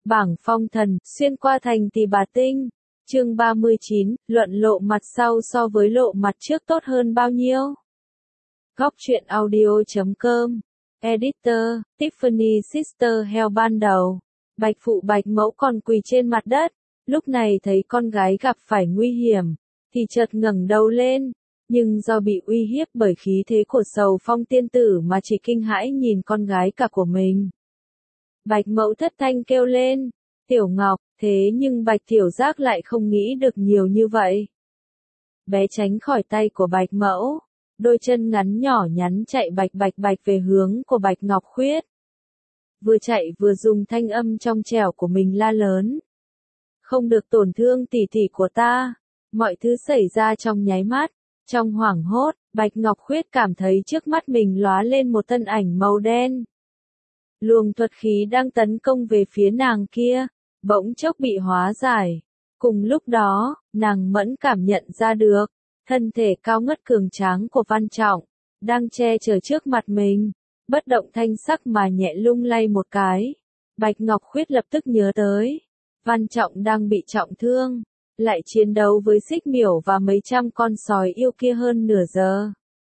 Bảng phong thần, xuyên qua thành Tỳ Bà Tinh. Chương 39, luận lộ mặt sau so với lộ mặt trước tốt hơn bao nhiêu? Góc truyện audio.com. Editor, Tiffany Sister Hell. Ban đầu, Bạch Phụ Bạch Mẫu còn quỳ trên mặt đất, lúc này thấy con gái gặp phải nguy hiểm, thì chợt ngẩng đầu lên, nhưng do bị uy hiếp bởi khí thế của Sầu Phong tiên tử mà chỉ kinh hãi nhìn con gái cả của mình. Bạch Mẫu thất thanh kêu lên, Tiểu Ngọc, thế nhưng Bạch Tiểu Giác lại không nghĩ được nhiều như vậy. Bé tránh khỏi tay của Bạch Mẫu, đôi chân ngắn nhỏ nhắn chạy bạch bạch về hướng của Bạch Ngọc Khuyết. Vừa chạy vừa dùng thanh âm trong trẻo của mình la lớn. Không được tổn thương tỷ tỷ của ta. Mọi thứ xảy ra trong nháy mắt. Trong hoảng hốt, Bạch Ngọc Khuyết cảm thấy trước mắt mình lóa lên một thân ảnh màu đen. Luồng thuật khí đang tấn công về phía nàng kia, bỗng chốc bị hóa giải. Cùng lúc đó, nàng mẫn cảm nhận ra được, thân thể cao ngất cường tráng của Văn Trọng, đang che chở trước mặt mình, bất động thanh sắc mà nhẹ lung lay một cái. Bạch Ngọc Khuyết lập tức nhớ tới, Văn Trọng đang bị trọng thương, lại chiến đấu với Xích Miểu và mấy trăm con sói yêu kia hơn nửa giờ.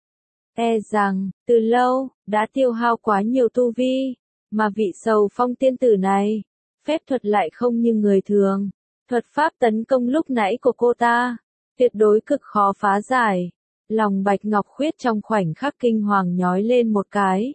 E rằng, từ lâu, đã tiêu hao quá nhiều tu vi, mà vị Sầu Phong tiên tử này, phép thuật lại không như người thường. Thuật pháp tấn công lúc nãy của cô ta, tuyệt đối cực khó phá giải. Lòng Bạch Ngọc Khuyết trong khoảnh khắc kinh hoàng nhói lên một cái.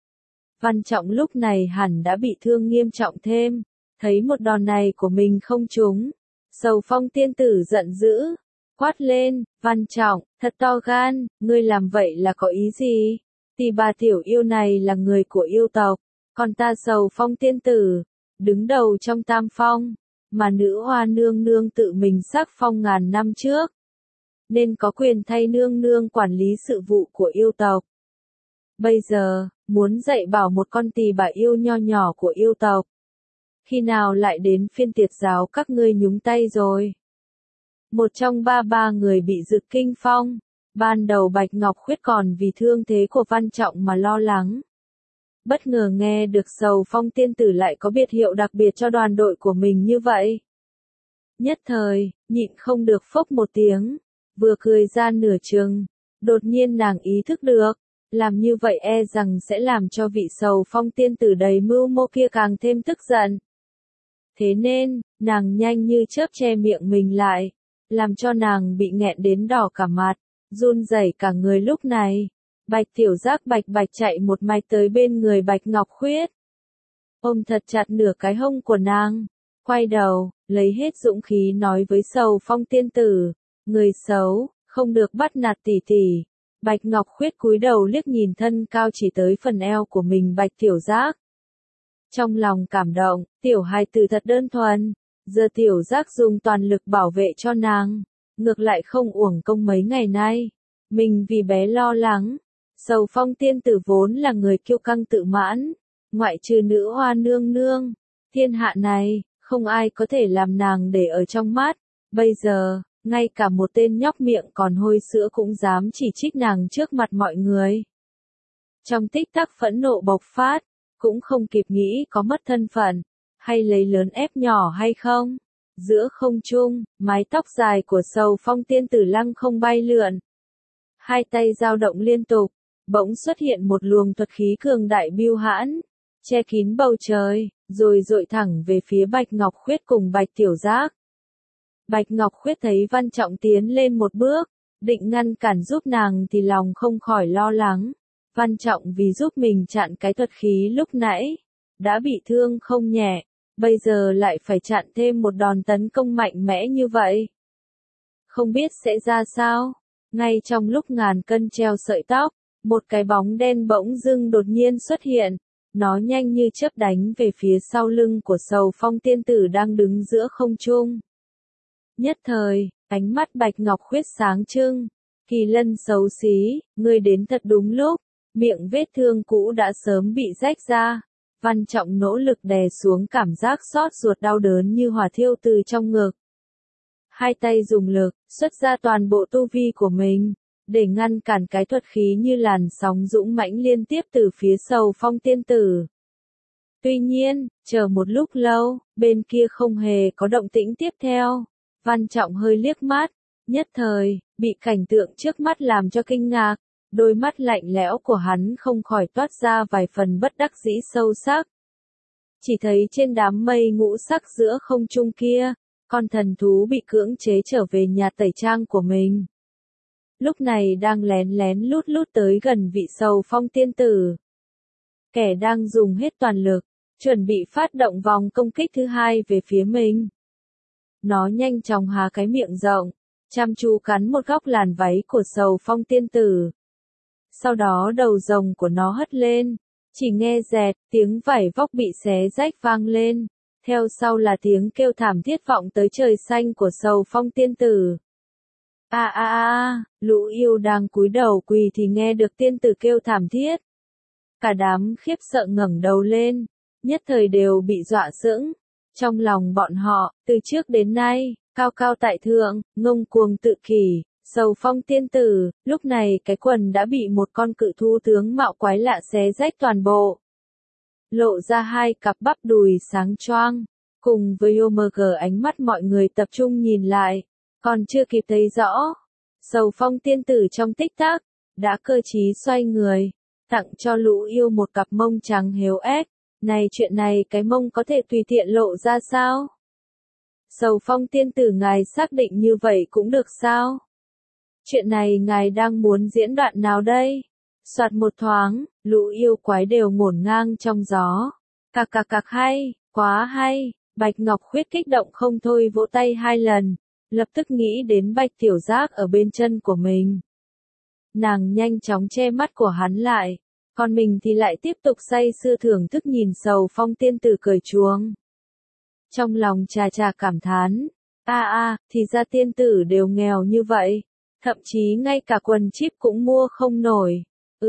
Văn Trọng lúc này hẳn đã bị thương nghiêm trọng thêm, thấy một đòn này của mình không trúng. Sầu Phong tiên tử giận dữ, quát lên, Văn Trọng, thật to gan, ngươi làm vậy là có ý gì? Tỳ bà tiểu yêu này là người của yêu tộc, còn ta Sầu Phong tiên tử, đứng đầu trong tam phong, mà nữ hoa nương nương tự mình sắc phong ngàn năm trước, nên có quyền thay nương nương quản lý sự vụ của yêu tộc. Bây giờ, muốn dạy bảo một con tỳ bà yêu nho nhỏ của yêu tộc. Khi nào lại đến phiên tiệt giáo các ngươi nhúng tay rồi? Một trong ba người bị Dực Kinh phong. Ban đầu Bạch Ngọc Khuyết còn vì thương thế của Văn Trọng mà lo lắng. Bất ngờ nghe được Sầu Phong tiên tử lại có biệt hiệu đặc biệt cho đoàn đội của mình như vậy. Nhất thời, nhịn không được phốc một tiếng, vừa cười ra nửa chừng, đột nhiên nàng ý thức được, làm như vậy e rằng sẽ làm cho vị Sầu Phong tiên tử đầy mưu mô kia càng thêm tức giận. Thế nên, nàng nhanh như chớp che miệng mình lại, làm cho nàng bị nghẹn đến đỏ cả mặt, run rẩy cả người. Lúc này, Bạch Tiểu Giác bạch chạy một mạch tới bên người Bạch Ngọc Khuyết. Ôm thật chặt nửa cái hông của nàng, quay đầu, lấy hết dũng khí nói với Sầu Phong tiên tử, người xấu, không được bắt nạt tỷ tỷ. Bạch Ngọc Khuyết cúi đầu liếc nhìn thân cao chỉ tới phần eo của mình Bạch Tiểu Giác. Trong lòng cảm động, tiểu hài tử thật đơn thuần, giờ Tiểu Giác dùng toàn lực bảo vệ cho nàng, ngược lại không uổng công mấy ngày nay. Mình vì bé lo lắng. Sầu Phong tiên tử vốn là người kiêu căng tự mãn, ngoại trừ nữ hoa nương nương, thiên hạ này, không ai có thể làm nàng để ở trong mắt. Bây giờ, ngay cả một tên nhóc miệng còn hôi sữa cũng dám chỉ trích nàng trước mặt mọi người. Trong tích tắc phẫn nộ bộc phát, cũng không kịp nghĩ có mất thân phận, hay lấy lớn ép nhỏ hay không. Giữa không trung, mái tóc dài của Sầu Phong tiên tử lăng không bay lượn. Hai tay dao động liên tục, bỗng xuất hiện một luồng thuật khí cường đại bưu hãn, che kín bầu trời, rồi dội thẳng về phía Bạch Ngọc Khuyết cùng Bạch Tiểu Giác. Bạch Ngọc Khuyết thấy Văn Trọng tiến lên một bước, định ngăn cản giúp nàng thì lòng không khỏi lo lắng. Văn Trọng vì giúp mình chặn cái thuật khí lúc nãy, đã bị thương không nhẹ, bây giờ lại phải chặn thêm một đòn tấn công mạnh mẽ như vậy. Không biết sẽ ra sao? Ngay trong lúc ngàn cân treo sợi tóc, một cái bóng đen bỗng dưng đột nhiên xuất hiện, nó nhanh như chớp đánh về phía sau lưng của Sầu Phong tiên tử đang đứng giữa không trung. Nhất thời, ánh mắt Bạch Ngọc Khuyết sáng trưng, Kỳ Lân xấu xí, ngươi đến thật đúng lúc, miệng vết thương cũ đã sớm bị rách ra. Văn Trọng nỗ lực đè xuống cảm giác xót ruột đau đớn như hỏa thiêu từ trong ngực. Hai tay dùng lực, xuất ra toàn bộ tu vi của mình, để ngăn cản cái thuật khí như làn sóng dũng mãnh liên tiếp từ phía Sầu Phong tiên tử. Tuy nhiên, chờ một lúc lâu, bên kia không hề có động tĩnh tiếp theo. Văn Trọng hơi liếc mắt, nhất thời, bị cảnh tượng trước mắt làm cho kinh ngạc, đôi mắt lạnh lẽo của hắn không khỏi toát ra vài phần bất đắc dĩ sâu sắc. Chỉ thấy trên đám mây ngũ sắc giữa không trung kia, con thần thú bị cưỡng chế trở về nhà tẩy trang của mình. Lúc này đang lén lén lút lút tới gần vị Sầu Phong tiên tử. Kẻ đang dùng hết toàn lực, chuẩn bị phát động vòng công kích thứ hai về phía mình. Nó nhanh chóng há cái miệng rộng, chăm chú cắn một góc làn váy của Sầu Phong tiên tử. Sau đó đầu rồng của nó hất lên, chỉ nghe rẹt, tiếng vảy vóc bị xé rách vang lên, theo sau là tiếng kêu thảm thiết vọng tới trời xanh của Sầu Phong tiên tử. Lũ yêu đang cúi đầu quỳ thì nghe được tiên tử kêu thảm thiết. Cả đám khiếp sợ ngẩng đầu lên, nhất thời đều bị dọa sững. Trong lòng bọn họ, từ trước đến nay, cao cao tại thượng, ngông cuồng tự kỷ, Sầu Phong tiên tử, lúc này cái quần đã bị một con cự thú tướng mạo quái lạ xé rách toàn bộ. Lộ ra hai cặp bắp đùi sáng choang, cùng với OMG ánh mắt mọi người tập trung nhìn lại, còn chưa kịp thấy rõ. Sầu Phong tiên tử trong tích tắc, đã cơ trí xoay người, tặng cho lũ yêu một cặp mông trắng héo ếch. Này chuyện này cái mông có thể tùy tiện lộ ra sao? Sầu Phong tiên tử ngài xác định như vậy cũng được sao? Chuyện này ngài đang muốn diễn đoạn nào đây? Soạt một thoáng, lũ yêu quái đều ngổn ngang trong gió. Cạc hay, quá hay, Bạch Ngọc Khuyết kích động không thôi vỗ tay 2 lần, lập tức nghĩ đến Bạch Tiểu Giác ở bên chân của mình. Nàng nhanh chóng che mắt của hắn lại, còn mình thì lại tiếp tục say sưa thưởng thức nhìn Sầu Phong tiên tử cười chuông. Trong lòng trà cảm thán, thì ra tiên tử đều nghèo như vậy, thậm chí ngay cả quần chíp cũng mua không nổi.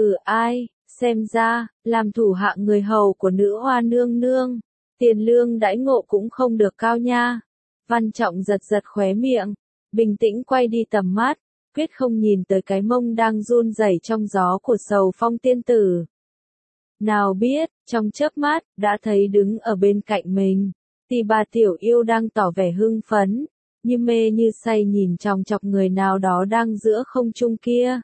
Xem ra, làm thủ hạ người hầu của nữ hoa nương nương, tiền lương đãi ngộ cũng không được cao nha. Văn Trọng giật khóe miệng, bình tĩnh quay đi tầm mắt, quyết không nhìn tới cái mông đang run rẩy trong gió của Sầu Phong tiên tử. Nào biết, trong chớp mắt, đã thấy đứng ở bên cạnh mình, thì bà tiểu yêu đang tỏ vẻ hưng phấn, như mê như say nhìn chòng chọc người nào đó đang giữa không trung kia.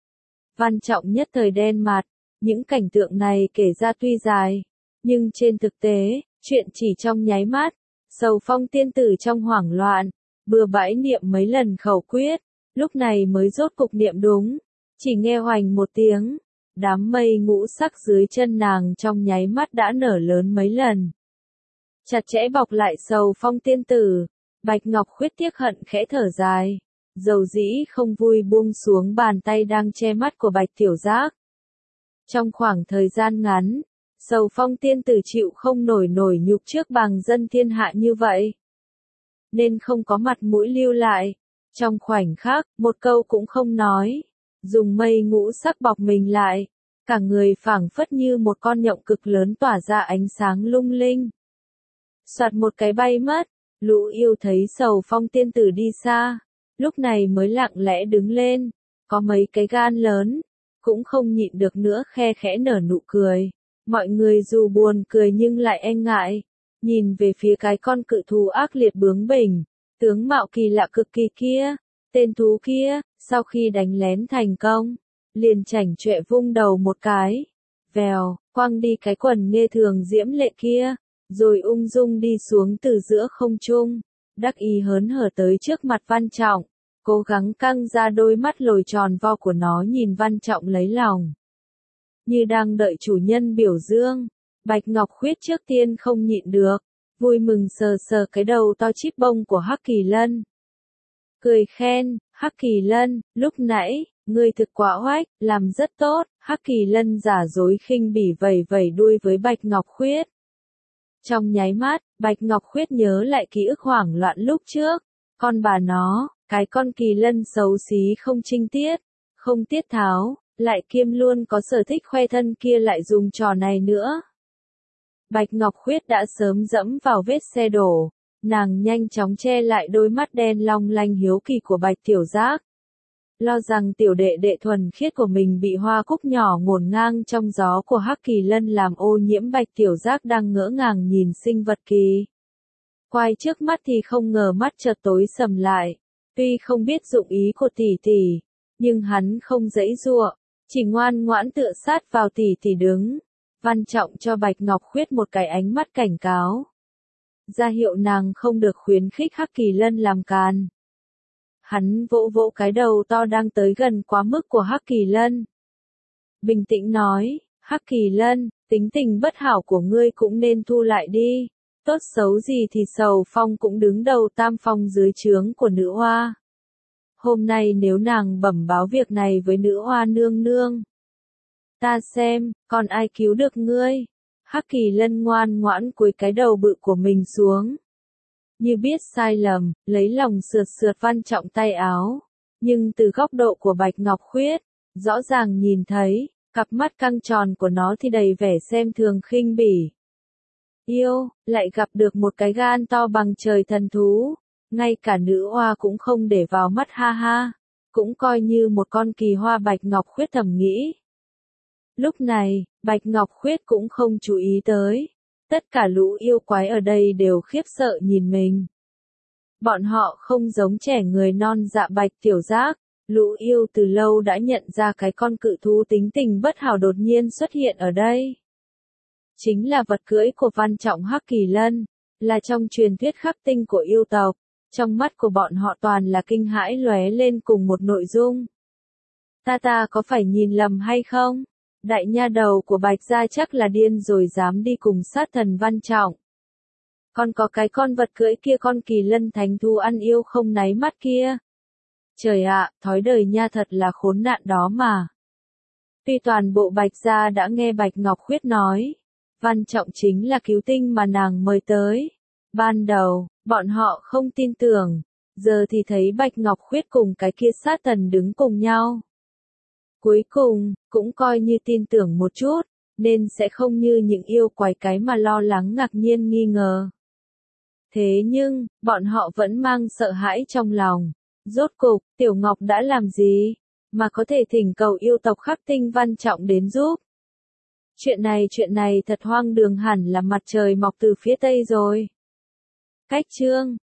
Văn Trọng nhất thời đen mặt, những cảnh tượng này kể ra tuy dài, nhưng trên thực tế, chuyện chỉ trong nháy mắt. Sầu Phong tiên tử trong hoảng loạn, bừa bãi niệm mấy lần khẩu quyết, lúc này mới rốt cục niệm đúng, chỉ nghe hoành một tiếng, đám mây ngũ sắc dưới chân nàng trong nháy mắt đã nở lớn mấy lần. Chặt chẽ bọc lại Sầu Phong tiên tử, Bạch Ngọc Khuyết tiếc hận khẽ thở dài, dầu dĩ không vui buông xuống bàn tay đang che mắt của Bạch Tiểu Giác. Trong khoảng thời gian ngắn, Sầu Phong tiên tử chịu không nổi nhục trước bàng dân thiên hạ như vậy, nên không có mặt mũi lưu lại. Trong khoảnh khắc, một câu cũng không nói, dùng mây ngũ sắc bọc mình lại, cả người phảng phất như một con nhộng cực lớn tỏa ra ánh sáng lung linh. Soạt một cái bay mất, lũ yêu thấy Sầu Phong tiên tử đi xa, lúc này mới lặng lẽ đứng lên, có mấy cái gan lớn, cũng không nhịn được nữa khe khẽ nở nụ cười. Mọi người dù buồn cười nhưng lại e ngại, nhìn về phía cái con cự thú ác liệt bướng bỉnh, tướng mạo kỳ lạ cực kỳ kia. Tên thú kia, sau khi đánh lén thành công, liền chảnh chọe vung đầu một cái, vèo, quăng đi cái quần nghe thường diễm lệ kia, rồi ung dung đi xuống từ giữa không trung, đắc ý hớn hở tới trước mặt Văn Trọng, cố gắng căng ra đôi mắt lồi tròn vo của nó nhìn Văn Trọng lấy lòng. Như đang đợi chủ nhân biểu dương, Bạch Ngọc Khuyết trước tiên không nhịn được, vui mừng sờ cái đầu to chíp bông của Hắc Kỳ Lân. Cười khen, Hắc Kỳ Lân, lúc nãy, ngươi thực quá oách, làm rất tốt. Hắc Kỳ Lân giả dối khinh bỉ vẩy đuôi với Bạch Ngọc Khuyết. Trong nháy mắt, Bạch Ngọc Khuyết nhớ lại ký ức hoảng loạn lúc trước. Con bà nó, cái con Kỳ Lân xấu xí không trinh tiết, không tiết tháo, lại kiêm luôn có sở thích khoe thân kia lại dùng trò này nữa. Bạch Ngọc Khuyết đã sớm dẫm vào vết xe đổ. Nàng nhanh chóng che lại đôi mắt đen long lanh hiếu kỳ của Bạch Tiểu Giác. lo rằng tiểu đệ đệ thuần khiết của mình bị hoa cúc nhỏ ngổn ngang trong gió của Hắc Kỳ Lân làm ô nhiễm. Bạch Tiểu Giác đang ngỡ ngàng nhìn sinh vật kỳ quái trước mắt thì không ngờ mắt chợt tối sầm lại. Tuy không biết dụng ý của tỷ tỷ, nhưng hắn không giãy giụa, chỉ ngoan ngoãn tựa sát vào tỷ tỷ đứng. Văn Trọng cho Bạch Ngọc Khuyết một cái ánh mắt cảnh cáo, ra hiệu nàng không được khuyến khích Hắc Kỳ Lân làm càn. Hắn vỗ vỗ cái đầu to đang tới gần quá mức của Hắc Kỳ Lân. Bình tĩnh nói, Hắc Kỳ Lân, tính tình bất hảo của ngươi cũng nên thu lại đi. Tốt xấu gì thì Sầu Phong cũng đứng đầu tam phong dưới trướng của nữ hoa. Hôm nay nếu nàng bẩm báo việc này với nữ hoa nương nương, ta xem, còn ai cứu được ngươi? Hắc Kỳ Lân ngoan ngoãn cúi cái đầu bự của mình xuống. Như biết sai lầm, lấy lòng sượt sượt Văn Trọng tay áo. Nhưng từ góc độ của Bạch Ngọc Khuyết, rõ ràng nhìn thấy, cặp mắt căng tròn của nó thì đầy vẻ xem thường khinh bỉ. Yêu, lại gặp được một cái gan to bằng trời thần thú. Ngay cả nữ hoa cũng không để vào mắt, ha ha. Cũng coi như một con kỳ hoa. Bạch Ngọc Khuyết thầm nghĩ. Lúc này, Bạch Ngọc Khuyết cũng không chú ý tới. Tất cả lũ yêu quái ở đây đều khiếp sợ nhìn mình. Bọn họ không giống trẻ người non dạ. Bạch Tiểu Giác, lũ yêu từ lâu đã nhận ra cái con cự thú tính tình bất hảo đột nhiên xuất hiện ở đây. Chính là vật cưỡi của Văn Trọng. Hắc Kỳ Lân, là trong truyền thuyết khắc tinh của yêu tộc. Trong mắt của bọn họ toàn là kinh hãi lóe lên cùng một nội dung. Ta có phải nhìn lầm hay không? Đại nha đầu của Bạch gia chắc là điên rồi dám đi cùng sát thần Văn Trọng. Còn có cái con vật cưỡi kia, con Kỳ Lân thánh thú ăn yêu không náy mắt kia. Trời ạ, thói đời nha, thật là khốn nạn đó mà. Tuy toàn bộ Bạch gia đã nghe Bạch Ngọc Khuyết nói, Văn Trọng chính là cứu tinh mà nàng mời tới. Ban đầu, bọn họ không tin tưởng, giờ thì thấy Bạch Ngọc Khuyết cùng cái kia sát thần đứng cùng nhau. Cuối cùng, cũng coi như tin tưởng một chút, nên sẽ không như những yêu quái cái mà lo lắng ngạc nhiên nghi ngờ. Thế nhưng, bọn họ vẫn mang sợ hãi trong lòng. Rốt cục, Tiểu Ngọc đã làm gì, mà có thể thỉnh cầu yêu tộc khắc tinh Văn Trọng đến giúp? Chuyện này thật hoang đường, hẳn là mặt trời mọc từ phía tây rồi. Cách chương